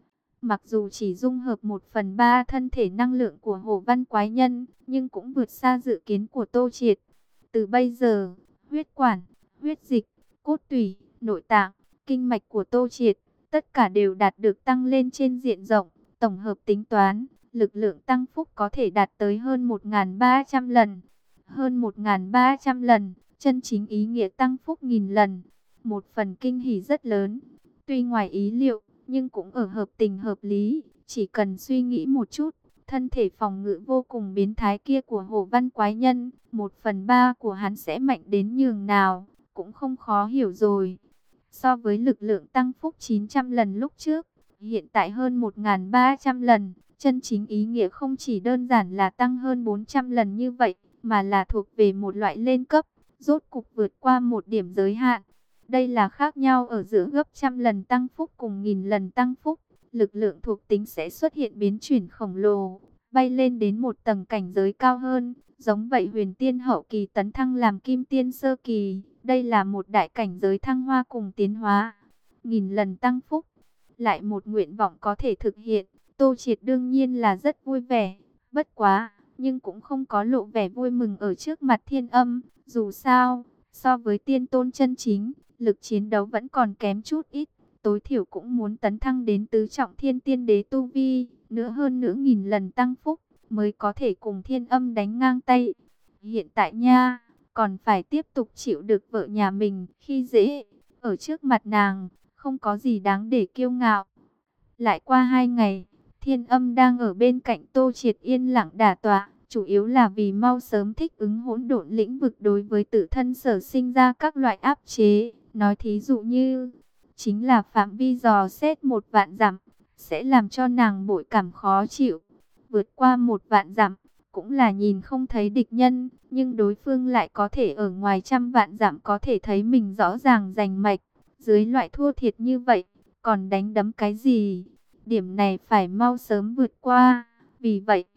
Mặc dù chỉ dung hợp một phần ba thân thể năng lượng của hổ văn quái nhân, nhưng cũng vượt xa dự kiến của Tô Triệt. Từ bây giờ, huyết quản, huyết dịch, cốt tủy, nội tạng, kinh mạch của Tô Triệt, tất cả đều đạt được tăng lên trên diện rộng. Tổng hợp tính toán, lực lượng tăng phúc có thể đạt tới hơn một nghìn ba trăm lần. Hơn một nghìn ba trăm lần, chân chính ý nghĩa tăng phúc nghìn lần. Một phần kinh hỉ rất lớn. Tuy ngoài ý liệu, nhưng cũng ở hợp tình hợp lý. Chỉ cần suy nghĩ một chút, thân thể phòng ngự vô cùng biến thái kia của hổ văn quái nhân, một phần ba của hắn sẽ mạnh đến nhường nào, cũng không khó hiểu rồi. So với lực lượng tăng phúc chín trăm lần lúc trước, hiện tại hơn một nghìn ba trăm lần, chân chính ý nghĩa không chỉ đơn giản là tăng hơn bốn trăm lần như vậy, mà là thuộc về một loại lên cấp, rốt cục vượt qua một điểm giới hạn. Đây là khác nhau ở giữa gấp trăm lần tăng phúc cùng nghìn lần tăng phúc, lực lượng thuộc tính sẽ xuất hiện biến chuyển khổng lồ, bay lên đến một tầng cảnh giới cao hơn. Giống vậy huyền tiên hậu kỳ tấn thăng làm kim tiên sơ kỳ, đây là một đại cảnh giới thăng hoa cùng tiến hóa. Nghìn lần tăng phúc, lại một nguyện vọng có thể thực hiện, Tô Triệt đương nhiên là rất vui vẻ. Bất quá, nhưng cũng không có lộ vẻ vui mừng ở trước mặt Thiên Âm. Dù sao, so với tiên tôn chân chính, lực chiến đấu vẫn còn kém chút ít. Tối thiểu cũng muốn tấn thăng đến tứ trọng thiên tiên đế tu vi, nữa hơn nữa nghìn lần tăng phúc, mới có thể cùng Thiên Âm đánh ngang tay. Hiện tại nha, còn phải tiếp tục chịu được vợ nhà mình khi dễ. Ở trước mặt nàng, không có gì đáng để kiêu ngạo. Lại qua hai ngày, Thiên Âm đang ở bên cạnh Tô Triệt yên lặng đả tọa, chủ yếu là vì mau sớm thích ứng hỗn độn lĩnh vực đối với tự thân sở sinh ra các loại áp chế. Nói thí dụ như, chính là phạm vi dò xét một vạn dặm, sẽ làm cho nàng bội cảm khó chịu. Vượt qua một vạn dặm, cũng là nhìn không thấy địch nhân, nhưng đối phương lại có thể ở ngoài trăm vạn dặm có thể thấy mình rõ ràng rành mạch. Dưới loại thua thiệt như vậy, còn đánh đấm cái gì? Điểm này phải mau sớm vượt qua. Vì vậy,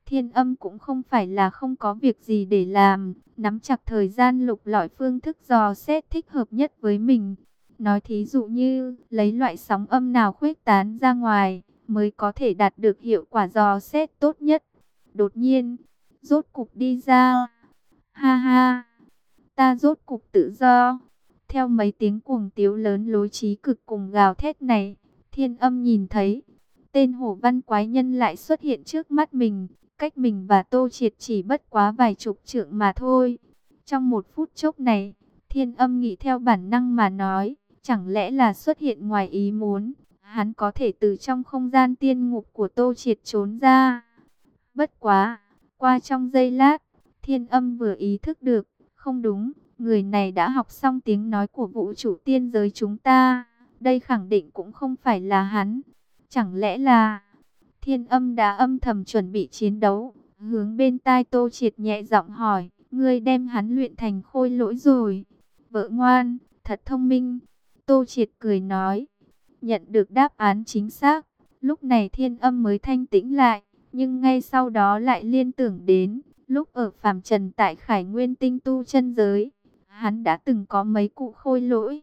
Thiên Âm cũng không phải là không có việc gì để làm, nắm chặt thời gian lục lọi phương thức dò xét thích hợp nhất với mình. Nói thí dụ như, lấy loại sóng âm nào khuếch tán ra ngoài, mới có thể đạt được hiệu quả dò xét tốt nhất. Đột nhiên, rốt cục đi ra. Ha ha, ta rốt cục tự do. Theo mấy tiếng cuồng tiếu lớn lối trí cực cùng gào thét này, Thiên Âm nhìn thấy tên hổ văn quái nhân lại xuất hiện trước mắt mình, cách mình và Tô Triệt chỉ bất quá vài chục trượng mà thôi. Trong một phút chốc này, Thiên Âm nghĩ theo bản năng mà nói, chẳng lẽ là xuất hiện ngoài ý muốn, hắn có thể từ trong không gian tiên ngục của Tô Triệt trốn ra. Bất quá, qua trong giây lát, Thiên Âm vừa ý thức được, không đúng, người này đã học xong tiếng nói của vũ trụ tiên giới chúng ta, đây khẳng định cũng không phải là hắn. Chẳng lẽ là... Thiên Âm đã âm thầm chuẩn bị chiến đấu, hướng bên tai Tô Triệt nhẹ giọng hỏi, ngươi đem hắn luyện thành khôi lỗi rồi. Vợ ngoan, thật thông minh. Tô Triệt cười nói, nhận được đáp án chính xác, lúc này Thiên Âm mới thanh tĩnh lại, nhưng ngay sau đó lại liên tưởng đến, lúc ở phàm trần tại Khải Nguyên tinh tu chân giới, hắn đã từng có mấy cụ khôi lỗi.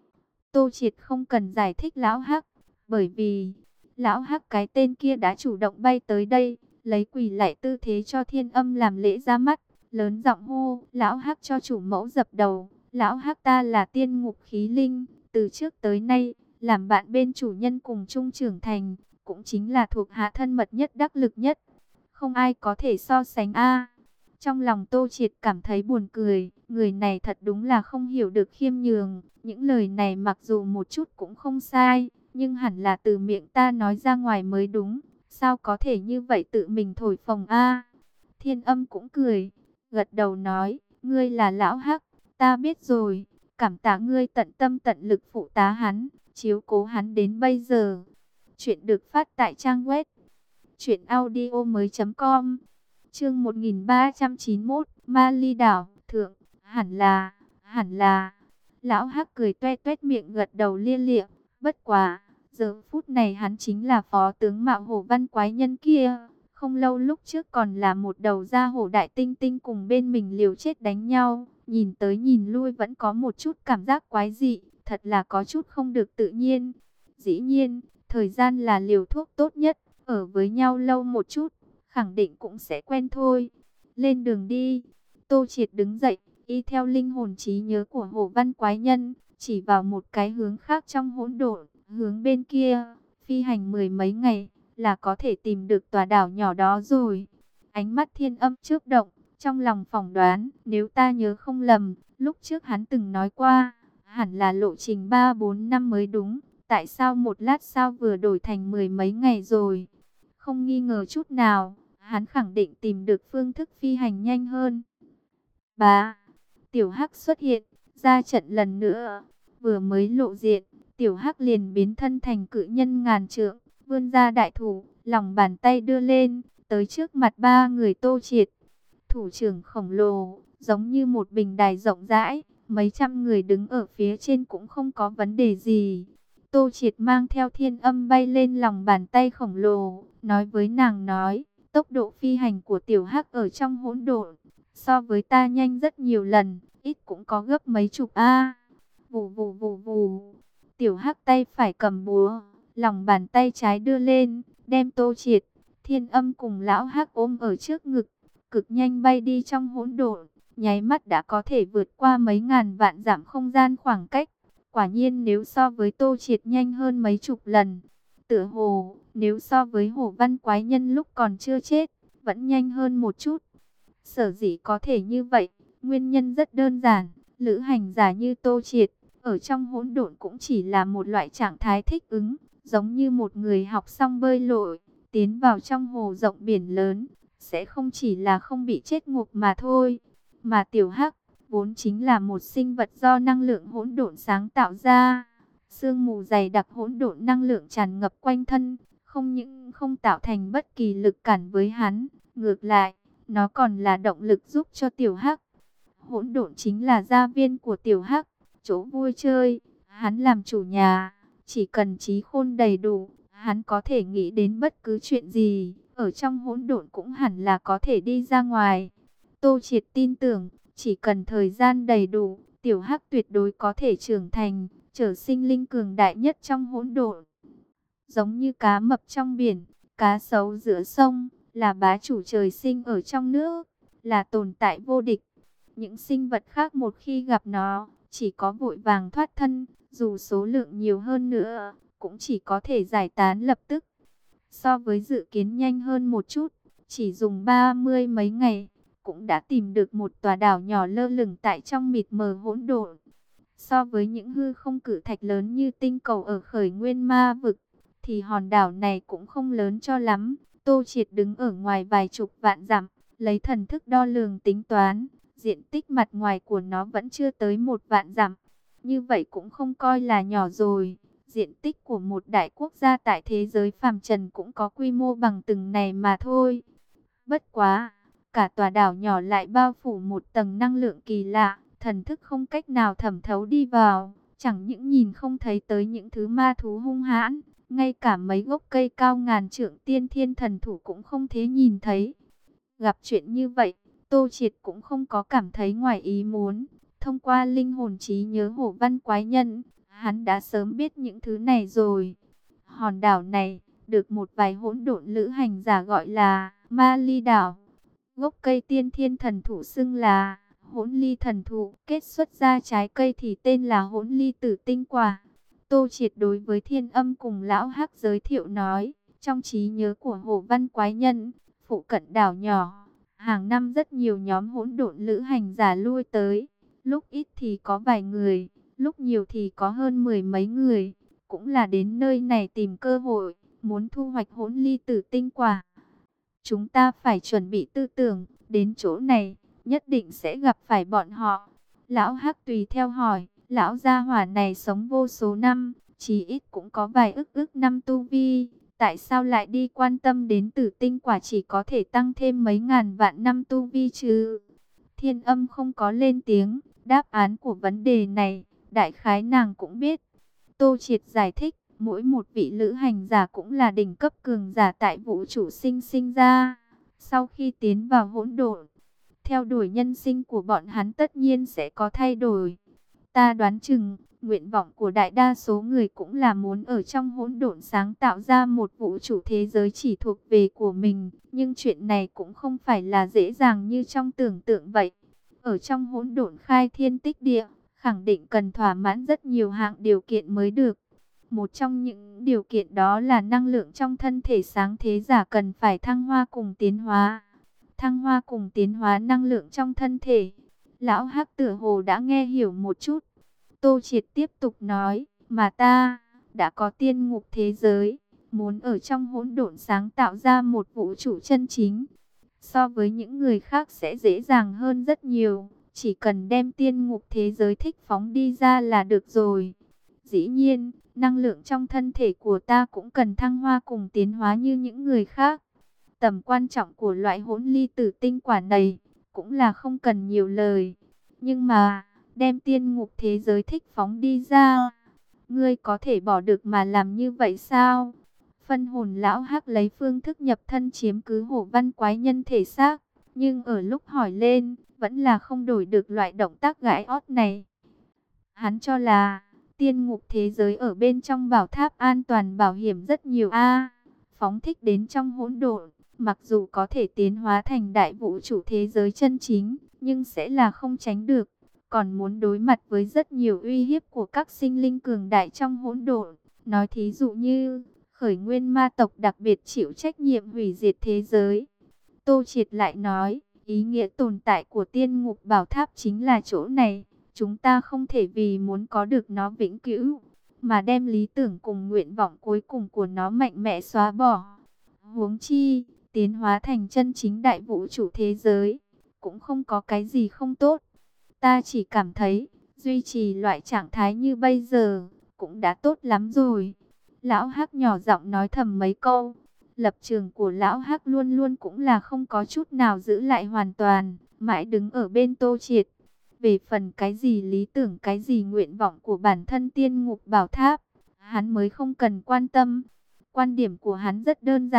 Tô Triệt không cần giải thích lão hắc, bởi vì lão hắc cái tên kia đã chủ động bay tới đây, lấy quỳ lạy tư thế cho Thiên Âm làm lễ ra mắt, lớn giọng hô, lão hắc cho chủ mẫu dập đầu, lão hắc ta là tiên ngục khí linh, từ trước tới nay, làm bạn bên chủ nhân cùng chung trưởng thành, cũng chính là thuộc hạ thân mật nhất đắc lực nhất, không ai có thể so sánh a. Trong lòng Tô Triệt cảm thấy buồn cười, người này thật đúng là không hiểu được khiêm nhường, những lời này mặc dù một chút cũng không sai, nhưng hẳn là từ miệng ta nói ra ngoài mới đúng, sao có thể như vậy tự mình thổi phồng a. Thiên Âm cũng cười, gật đầu nói, ngươi là lão hắc, ta biết rồi, cảm tạ ngươi tận tâm tận lực phụ tá hắn, chiếu cố hắn đến bây giờ. Chuyện được phát tại trang web truyện audio mới.com. Chương một nghìn ba trăm chín mươi mốt, Ma Ly đảo, thượng, hẳn là, hẳn là. Lão hắc cười toe toét miệng gật đầu lia lịa, bất quá, giờ phút này hắn chính là phó tướng mạo hổ văn quái nhân kia, không lâu lúc trước còn là một đầu da hổ đại tinh tinh cùng bên mình liều chết đánh nhau, nhìn tới nhìn lui vẫn có một chút cảm giác quái dị, thật là có chút không được tự nhiên. Dĩ nhiên, thời gian là liều thuốc tốt nhất, ở với nhau lâu một chút, khẳng định cũng sẽ quen thôi. Lên đường đi. Tô Triệt đứng dậy, y theo linh hồn trí nhớ của hổ văn quái nhân, chỉ vào một cái hướng khác trong hỗn độn, hướng bên kia, phi hành mười mấy ngày, là có thể tìm được tòa đảo nhỏ đó rồi. Ánh mắt Thiên Âm chớp động, trong lòng phỏng đoán, nếu ta nhớ không lầm, lúc trước hắn từng nói qua, hẳn là lộ trình ba bốn năm mới đúng, tại sao một lát sau vừa đổi thành mười mấy ngày rồi? Không nghi ngờ chút nào, hắn khẳng định tìm được phương thức phi hành nhanh hơn. Bá, Tiểu Hắc xuất hiện, ra trận lần nữa, vừa mới lộ diện, Tiểu Hắc liền biến thân thành cự nhân ngàn trượng, vươn ra đại thủ, lòng bàn tay đưa lên, tới trước mặt ba người Tô Triệt. Thủ trưởng khổng lồ, giống như một bình đài rộng rãi, mấy trăm người đứng ở phía trên cũng không có vấn đề gì. Tô Triệt mang theo Thiên Âm bay lên lòng bàn tay khổng lồ, nói với nàng nói, tốc độ phi hành của Tiểu Hắc ở trong hỗn độn, so với ta nhanh rất nhiều lần, ít cũng có gấp mấy chục a. Vù vù vù vù, Tiểu Hắc tay phải cầm búa, lòng bàn tay trái đưa lên, đem Tô Triệt, Thiên Âm cùng lão Hắc ôm ở trước ngực, cực nhanh bay đi trong hỗn độn, nháy mắt đã có thể vượt qua mấy ngàn vạn dặm không gian khoảng cách. Quả nhiên nếu so với Tô Triệt nhanh hơn mấy chục lần, tựa hồ nếu so với hổ văn quái nhân lúc còn chưa chết, vẫn nhanh hơn một chút. Sở dĩ có thể như vậy, nguyên nhân rất đơn giản, lữ hành giả như Tô Triệt, ở trong hỗn độn cũng chỉ là một loại trạng thái thích ứng, giống như một người học xong bơi lội, tiến vào trong hồ rộng biển lớn, sẽ không chỉ là không bị chết ngộp mà thôi. Mà Tiểu Hắc vốn chính là một sinh vật do năng lượng hỗn độn sáng tạo ra. Sương mù dày đặc hỗn độn năng lượng tràn ngập quanh thân, không những không tạo thành bất kỳ lực cản với hắn, ngược lại, nó còn là động lực giúp cho Tiểu Hắc. Hỗn độn chính là gia viên của Tiểu Hắc, chỗ vui chơi, hắn làm chủ nhà, chỉ cần trí khôn đầy đủ, hắn có thể nghĩ đến bất cứ chuyện gì, ở trong hỗn độn cũng hẳn là có thể đi ra ngoài. Tô Triệt tin tưởng, chỉ cần thời gian đầy đủ, Tiểu Hắc tuyệt đối có thể trưởng thành, trở sinh linh cường đại nhất trong hỗn độn. Giống như cá mập trong biển, cá sấu giữa sông, là bá chủ trời sinh ở trong nước, là tồn tại vô địch. Những sinh vật khác một khi gặp nó, chỉ có vội vàng thoát thân, dù số lượng nhiều hơn nữa, cũng chỉ có thể giải tán lập tức. So với dự kiến nhanh hơn một chút, chỉ dùng ba mươi mấy ngày, cũng đã tìm được một tòa đảo nhỏ lơ lửng tại trong mịt mờ hỗn độn. So với những hư không cự thạch lớn như tinh cầu ở khởi nguyên ma vực, thì hòn đảo này cũng không lớn cho lắm. Tô Triệt đứng ở ngoài vài chục vạn dặm, lấy thần thức đo lường tính toán, diện tích mặt ngoài của nó vẫn chưa tới một vạn dặm. Như vậy cũng không coi là nhỏ rồi. Diện tích của một đại quốc gia tại thế giới phàm trần cũng có quy mô bằng từng này mà thôi. Bất quá, cả tòa đảo nhỏ lại bao phủ một tầng năng lượng kỳ lạ, thần thức không cách nào thẩm thấu đi vào, chẳng những nhìn không thấy tới những thứ ma thú hung hãn, ngay cả mấy gốc cây cao ngàn trượng tiên thiên thần thủ cũng không thể nhìn thấy. Gặp chuyện như vậy, Tô Triệt cũng không có cảm thấy ngoài ý muốn. Thông qua linh hồn trí nhớ Hổ Văn Quái Nhân, hắn đã sớm biết những thứ này rồi. Hòn đảo này, được một vài hỗn độn lữ hành giả gọi là Ma Ly đảo. Gốc cây tiên thiên thần thụ xưng là Hỗn Ly thần thụ, kết xuất ra trái cây thì tên là Hỗn Ly tử tinh quả. Tô Triệt đối với Thiên Âm cùng Lão Hắc giới thiệu nói, trong trí nhớ của Hổ Văn Quái Nhân, phụ cận đảo nhỏ, hàng năm rất nhiều nhóm hỗn độn lữ hành giả lui tới, lúc ít thì có vài người, lúc nhiều thì có hơn mười mấy người, cũng là đến nơi này tìm cơ hội, muốn thu hoạch Hỗn Ly tử tinh quả. Chúng ta phải chuẩn bị tư tưởng, đến chỗ này, nhất định sẽ gặp phải bọn họ. Lão Hắc tùy theo hỏi, lão gia hỏa này sống vô số năm, chí ít cũng có vài ức ức năm tu vi. Tại sao lại đi quan tâm đến tử tinh quả chỉ có thể tăng thêm mấy ngàn vạn năm tu vi chứ? Thiên Âm không có lên tiếng, đáp án của vấn đề này, đại khái nàng cũng biết. Tô Triệt giải thích, mỗi một vị lữ hành giả cũng là đỉnh cấp cường giả tại vũ trụ sinh sinh ra. Sau khi tiến vào hỗn độn, theo đuổi nhân sinh của bọn hắn tất nhiên sẽ có thay đổi. Ta đoán chừng, nguyện vọng của đại đa số người cũng là muốn ở trong hỗn độn sáng tạo ra một vũ trụ thế giới chỉ thuộc về của mình. Nhưng chuyện này cũng không phải là dễ dàng như trong tưởng tượng vậy. Ở trong hỗn độn khai thiên tích địa, khẳng định cần thỏa mãn rất nhiều hạng điều kiện mới được. Một trong những điều kiện đó là năng lượng trong thân thể sáng thế giả cần phải thăng hoa cùng tiến hóa. Thăng hoa cùng tiến hóa năng lượng trong thân thể. Lão Hắc tựa hồ đã nghe hiểu một chút. Tô Triệt tiếp tục nói, mà ta đã có tiên ngục thế giới, muốn ở trong hỗn độn sáng tạo ra một vũ trụ chân chính. So với những người khác sẽ dễ dàng hơn rất nhiều, chỉ cần đem tiên ngục thế giới thích phóng đi ra là được rồi. Dĩ nhiên, năng lượng trong thân thể của ta cũng cần thăng hoa cùng tiến hóa như những người khác. Tầm quan trọng của loại hỗn ly tử tinh quả này cũng là không cần nhiều lời. Nhưng mà, đem tiên ngục thế giới thích phóng đi ra, ngươi có thể bỏ được mà làm như vậy sao? Phân hồn lão Hắc lấy phương thức nhập thân chiếm cứ Hổ Văn Quái Nhân thể xác, nhưng ở lúc hỏi lên, vẫn là không đổi được loại động tác gãi ót này. Hắn cho là, tiên ngục thế giới ở bên trong bảo tháp an toàn bảo hiểm rất nhiều a, phóng thích đến trong hỗn độn, mặc dù có thể tiến hóa thành đại vũ trụ thế giới chân chính, nhưng sẽ là không tránh được, còn muốn đối mặt với rất nhiều uy hiếp của các sinh linh cường đại trong hỗn độn. Nói thí dụ như, khởi nguyên ma tộc đặc biệt chịu trách nhiệm hủy diệt thế giới. Tô Triệt lại nói, ý nghĩa tồn tại của tiên ngục bảo tháp chính là chỗ này. Chúng ta không thể vì muốn có được nó vĩnh cửu, mà đem lý tưởng cùng nguyện vọng cuối cùng của nó mạnh mẽ xóa bỏ. Huống chi, tiến hóa thành chân chính đại vũ trụ thế giới, cũng không có cái gì không tốt. Ta chỉ cảm thấy, duy trì loại trạng thái như bây giờ, cũng đã tốt lắm rồi. Lão Hắc nhỏ giọng nói thầm mấy câu. Lập trường của Lão Hắc luôn luôn cũng là không có chút nào giữ lại hoàn toàn, mãi đứng ở bên Tô Triệt. Về phần cái gì lý tưởng, cái gì nguyện vọng của bản thân tiên ngục bảo tháp, hắn mới không cần quan tâm. Quan điểm của hắn rất đơn giản,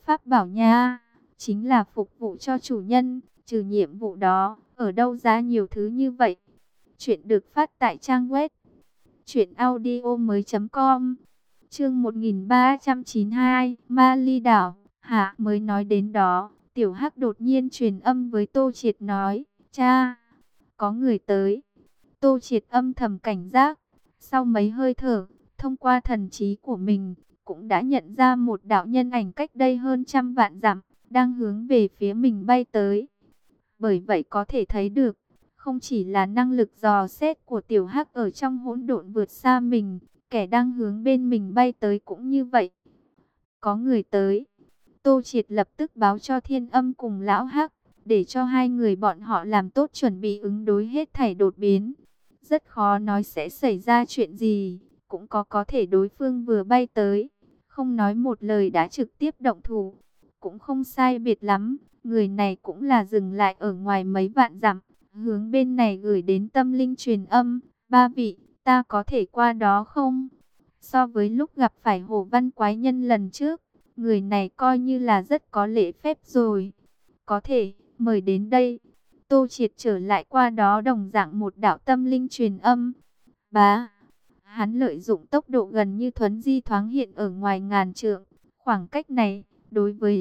Pháp bảo nha, chính là phục vụ cho chủ nhân, trừ nhiệm vụ đó, ở đâu ra nhiều thứ như vậy. Chuyện được phát tại trang web truyện audio mới.com. Chương một nghìn ba trăm chín mươi hai, Ma Ly đảo. Hả, mới nói đến đó, Tiểu Hắc đột nhiên truyền âm với Tô Triệt nói, cha, có người tới. Tô Triệt âm thầm cảnh giác, sau mấy hơi thở, thông qua thần trí của mình, cũng đã nhận ra một đạo nhân ảnh cách đây hơn trăm vạn dặm, đang hướng về phía mình bay tới. Bởi vậy có thể thấy được, không chỉ là năng lực dò xét của Tiểu Hắc ở trong hỗn độn vượt xa mình, kẻ đang hướng bên mình bay tới cũng như vậy. Có người tới. Tô Triệt lập tức báo cho Thiên Âm cùng Lão Hắc, để cho hai người bọn họ làm tốt chuẩn bị ứng đối hết thảy đột biến. Rất khó nói sẽ xảy ra chuyện gì, cũng có có thể đối phương vừa bay tới, không nói một lời đã trực tiếp động thủ. Cũng không sai biệt lắm, người này cũng là dừng lại ở ngoài mấy vạn dặm, hướng bên này gửi đến tâm linh truyền âm, ba vị, ta có thể qua đó không? So với lúc gặp phải Hồ Văn Quái Nhân lần trước, người này coi như là rất có lễ phép rồi. Có thể, mời đến đây. Tô Triệt trở lại qua đó đồng dạng một đạo tâm linh truyền âm. Bá, hắn lợi dụng tốc độ gần như thuấn di thoáng hiện ở ngoài ngàn trượng. Khoảng cách này, đối với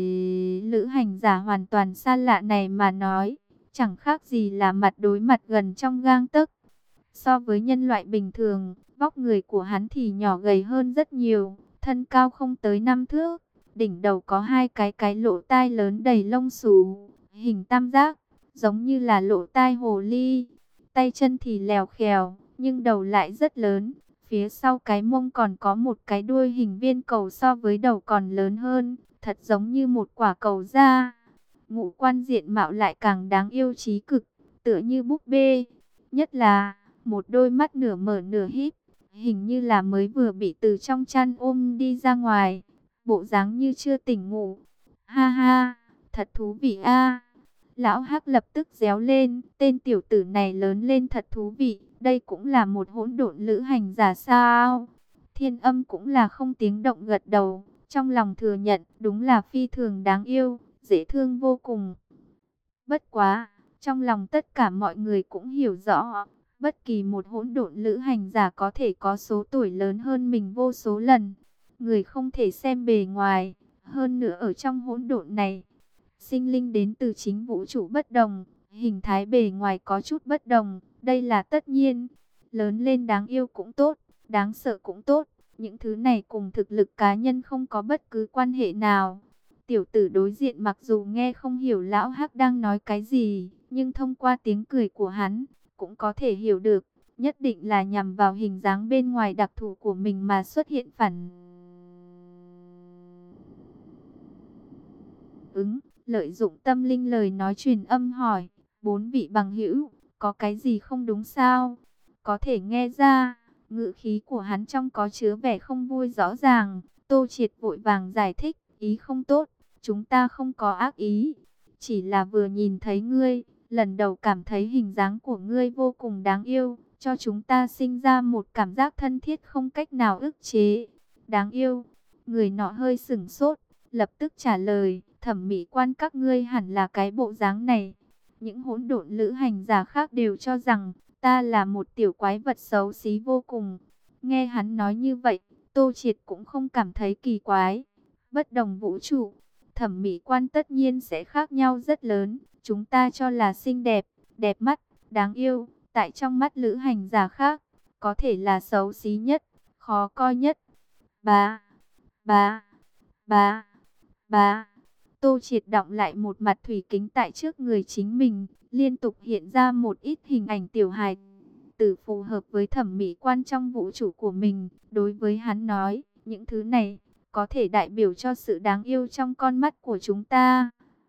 lữ hành giả hoàn toàn xa lạ này mà nói, chẳng khác gì là mặt đối mặt gần trong gang tấc. So với nhân loại bình thường, vóc người của hắn thì nhỏ gầy hơn rất nhiều, thân cao không tới năm thước, đỉnh đầu có hai cái cái lỗ tai lớn đầy lông xù, hình tam giác, giống như là lỗ tai hồ ly. Tay chân thì lèo khèo, nhưng đầu lại rất lớn, phía sau cái mông còn có một cái đuôi hình viên cầu so với đầu còn lớn hơn, thật giống như một quả cầu da. Ngũ quan diện mạo lại càng đáng yêu trí cực, tựa như búp bê, nhất là một đôi mắt nửa mở nửa híp, hình như là mới vừa bị từ trong chăn ôm đi ra ngoài, bộ dáng như chưa tỉnh ngủ. Ha ha, thật thú vị a. Lão Hắc lập tức réo lên, tên tiểu tử này lớn lên thật thú vị, đây cũng là một hỗn độn lữ hành giả sao? Thiên Âm cũng là không tiếng động gật đầu, trong lòng thừa nhận, đúng là phi thường đáng yêu, dễ thương vô cùng. Bất quá, trong lòng tất cả mọi người cũng hiểu rõ, bất kỳ một hỗn độn lữ hành giả có thể có số tuổi lớn hơn mình vô số lần. Người không thể xem bề ngoài, hơn nữa ở trong hỗn độn này, sinh linh đến từ chính vũ trụ bất đồng, hình thái bề ngoài có chút bất đồng, đây là tất nhiên. Lớn lên đáng yêu cũng tốt, đáng sợ cũng tốt, những thứ này cùng thực lực cá nhân không có bất cứ quan hệ nào. Tiểu tử đối diện mặc dù nghe không hiểu Lão Hắc đang nói cái gì, nhưng thông qua tiếng cười của hắn, cũng có thể hiểu được, nhất định là nhằm vào hình dáng bên ngoài đặc thù của mình mà xuất hiện phản ứng. Lợi dụng tâm linh lời nói truyền âm hỏi, bốn vị bằng hữu, có cái gì không đúng sao? Có thể nghe ra, ngữ khí của hắn trong có chứa vẻ không vui rõ ràng. Tô Triệt vội vàng giải thích, ý không tốt, chúng ta không có ác ý, chỉ là vừa nhìn thấy ngươi, lần đầu cảm thấy hình dáng của ngươi vô cùng đáng yêu, cho chúng ta sinh ra một cảm giác thân thiết không cách nào ức chế. Đáng yêu, người nọ hơi sửng sốt, lập tức trả lời, thẩm mỹ quan các ngươi hẳn là cái bộ dáng này. Những hỗn độn lữ hành giả khác đều cho rằng ta là một tiểu quái vật xấu xí vô cùng. Nghe hắn nói như vậy, Tô Triệt cũng không cảm thấy kỳ quái. Bất đồng vũ trụ, thẩm mỹ quan tất nhiên sẽ khác nhau rất lớn. Chúng ta cho là xinh đẹp, đẹp mắt, đáng yêu, tại trong mắt lữ hành giả khác, có thể là xấu xí nhất, khó coi nhất. Ba, ba, ba, ba. Tô Triệt đọng lại một mặt thủy kính tại trước người chính mình, liên tục hiện ra một ít hình ảnh tiểu hài tử phù hợp với thẩm mỹ quan trong vũ trụ của mình. Đối với hắn nói, những thứ này có thể đại biểu cho sự đáng yêu trong con mắt của chúng ta.